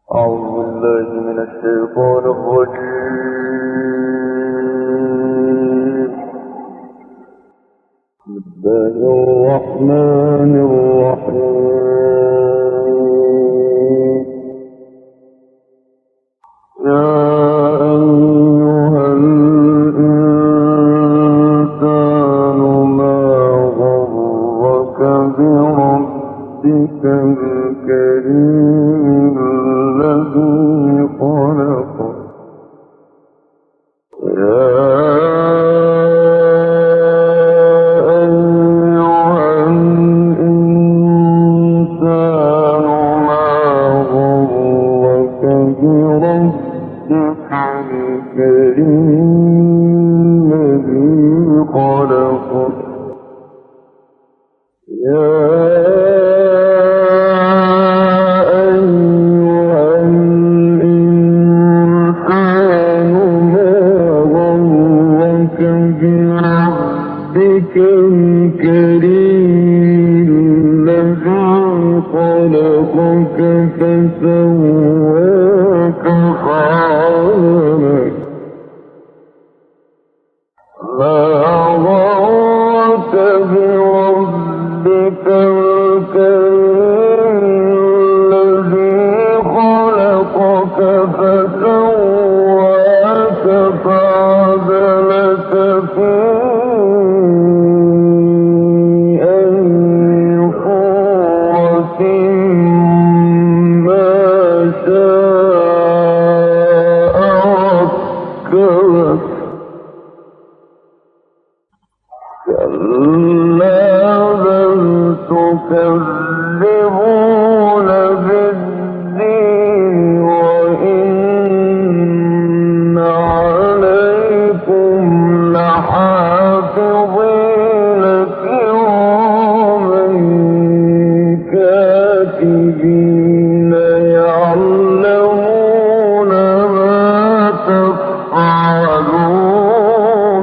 أعوذ بالله من الشيطان الرجيم. بسم الله الرحمن الرحيم. يا أيها الإنسان ما غرك بربك الكريم الذي خلقك. فسواك فعدلك. ما غرك بربك الكريم الذي خلقك فسواك فعدلك في تكذبون بالدين وإن عليكم لحافظين كراما كاتبين يعلمون ما تفعلون.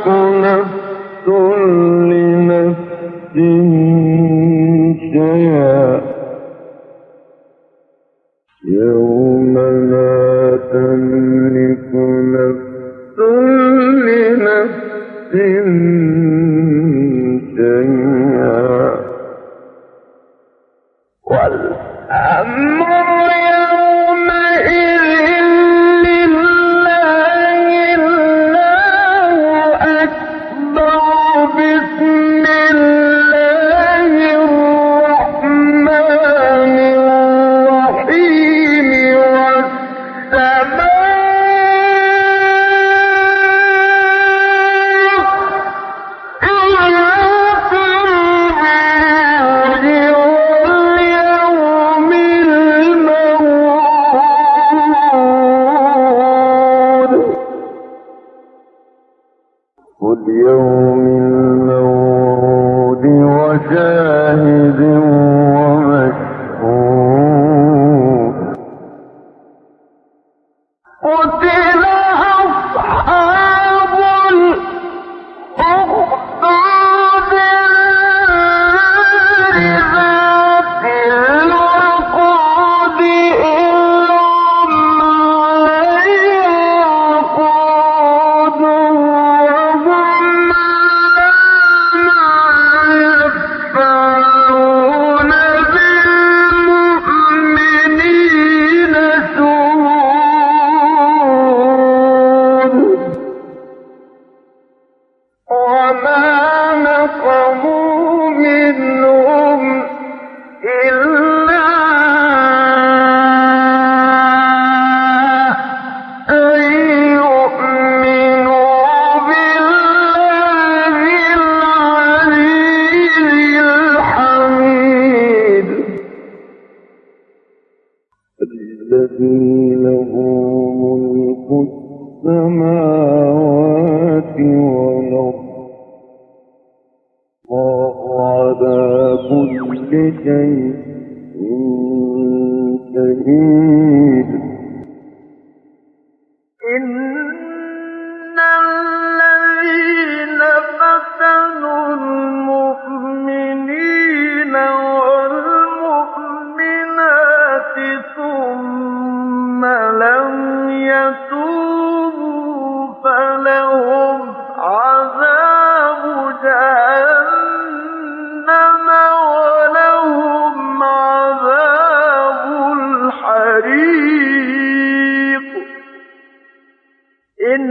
نفس لنفس شيئا يوم لا تملك نفس لنفس شيئا والأمر واليوم الموعود وشاهد ومشهود قتل أصحاب الأخدود ذات الوقود الذي له ملك السماوات والأرض الله على كل شيء شهيد إن الذين فتنوا المؤمنين والمؤمنات ثم لم يتوبوا فلهم عذاب جهنم ولهم عذاب الحريق إن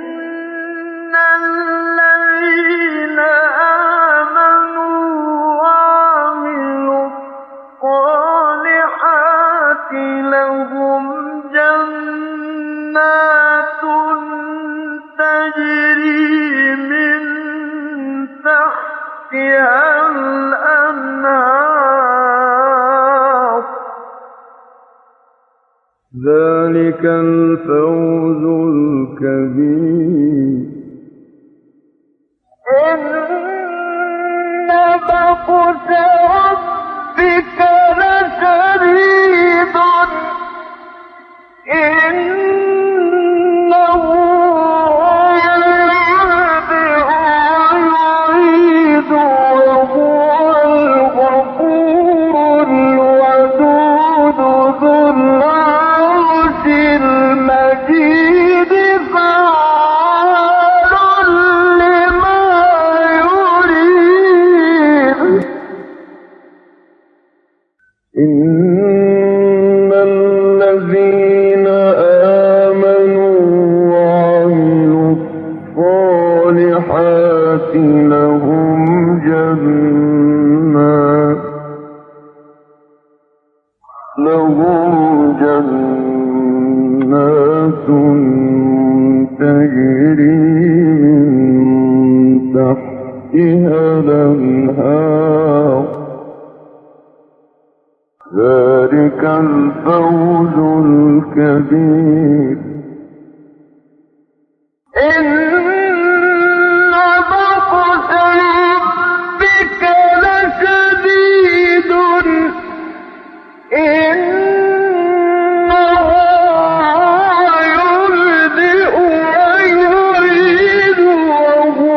الذين آمنوا وعملوا الصالحات لهم جنات تجري من تحتها الأنهار ذلك الفوز الكبير إن بطش ربك لشديد إنه يبدئ ويعيد وهو الغفور الودود ذو العرش المجيد فعال لما يريد إن الذين آمنوا وعملوا الصالحات لهم جنات تجري من تحتها الأنهار ذلك الفوز الكبير إن بطش ربك لشديد إنه يبدئ ويعيد وهو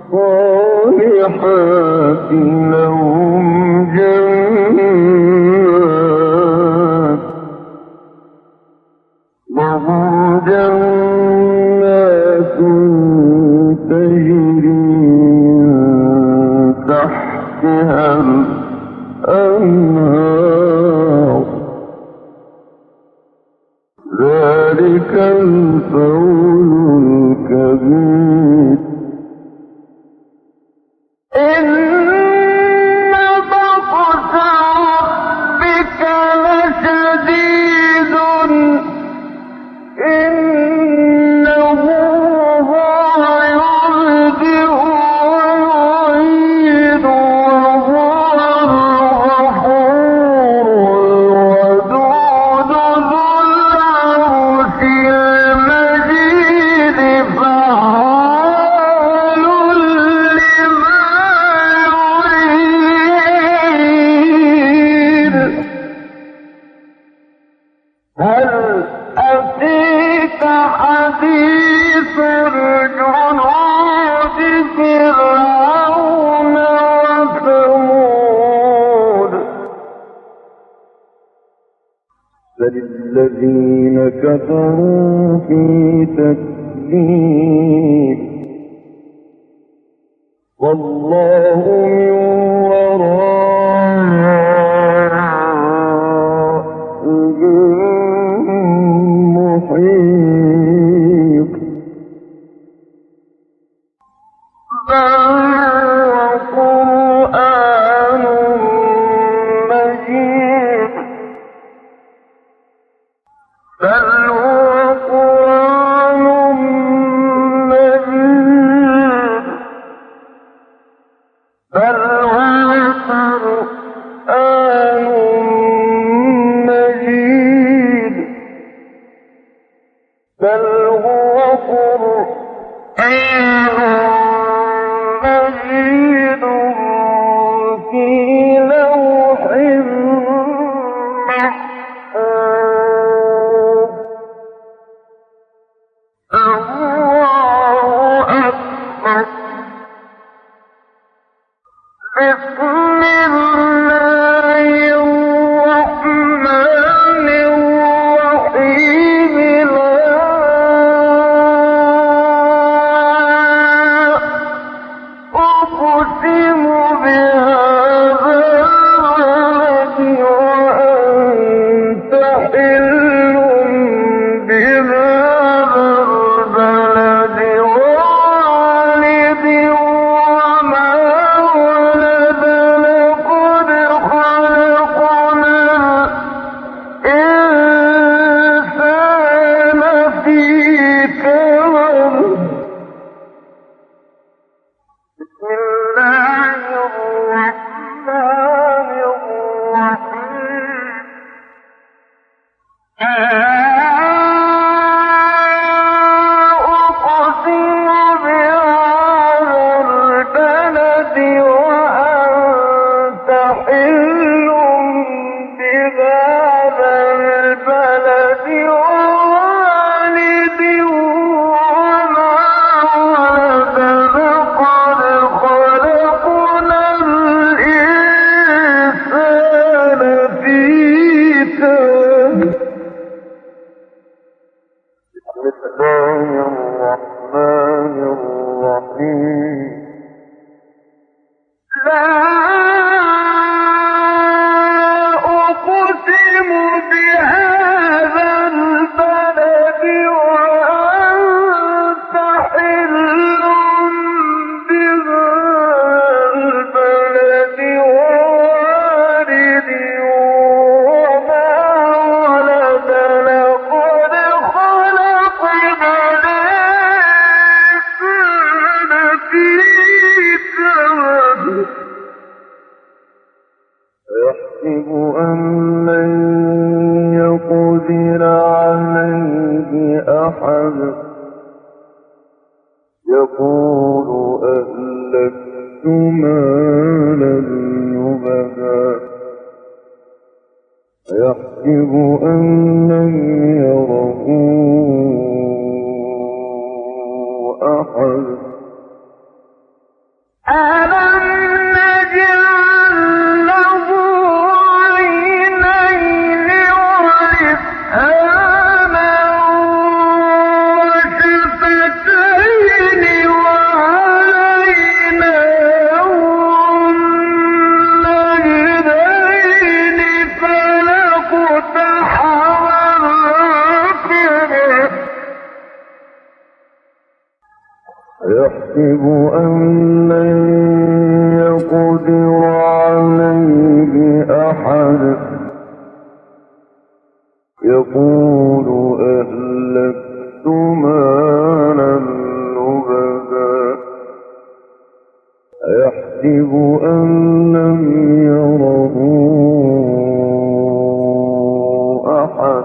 الصالحات لهم جنات تجري من تحتها الأنهار ذلك الفوز الكبير. إن بطش ربك لشديد إنه هو يبدئ ويعيد وهو الغفور الودود ذو العرش المجيد فعال لما يريد. هل أتيك حديث الجنود فرعون وثمود بل الذين كفروا في تكذيب والله من ورائهم محيط. بل هو قرآن مجيد بل هو قرآن مجيد بل هو قرآن مجيد بل هو قرآن مجيد في لوح محفوظ. الله أكبر. بسم الله الرحمن الرحيم. أقسم بهذا البلد وأنت حل بهذا البلد ووالد وما ولد لقد خلقنا الإنسان في كبد. بسم الله الرحمن الرحيم. أقسم بهذا البلد وأنت حل بهذا البلد ووالد وما ولد لقد خلقنا الإنسان في كبد. بسم الله الرحمن الرحيم. لا أقسم بهذا البلد وأنت حل بهذا البلد ووالد وما ولد لقد خلقنا الإنسان في كبد. أيحسب أن لن يقدر عليه أحد يقول أهلكت مالا لبدا أيحسب أن لن يره أحد أيحسب أن لن يقدر عليه أحد يقول أهلكت مالا لبدا أيحسب أن لم يره أحد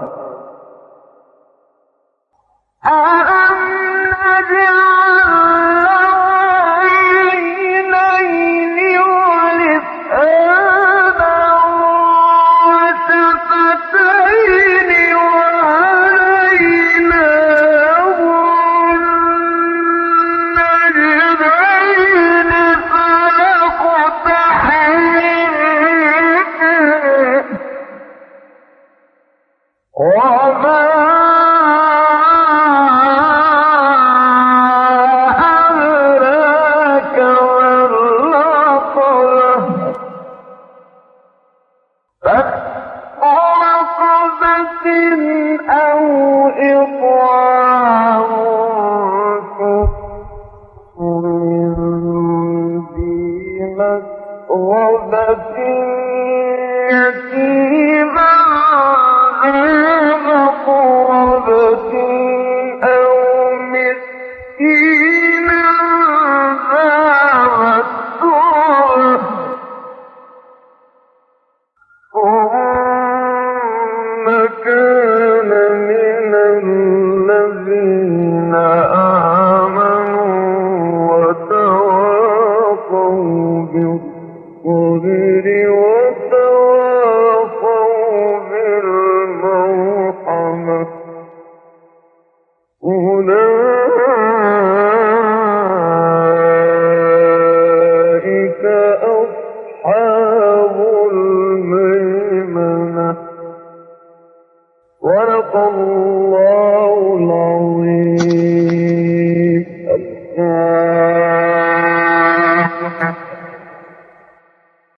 بالصبر وتواصوا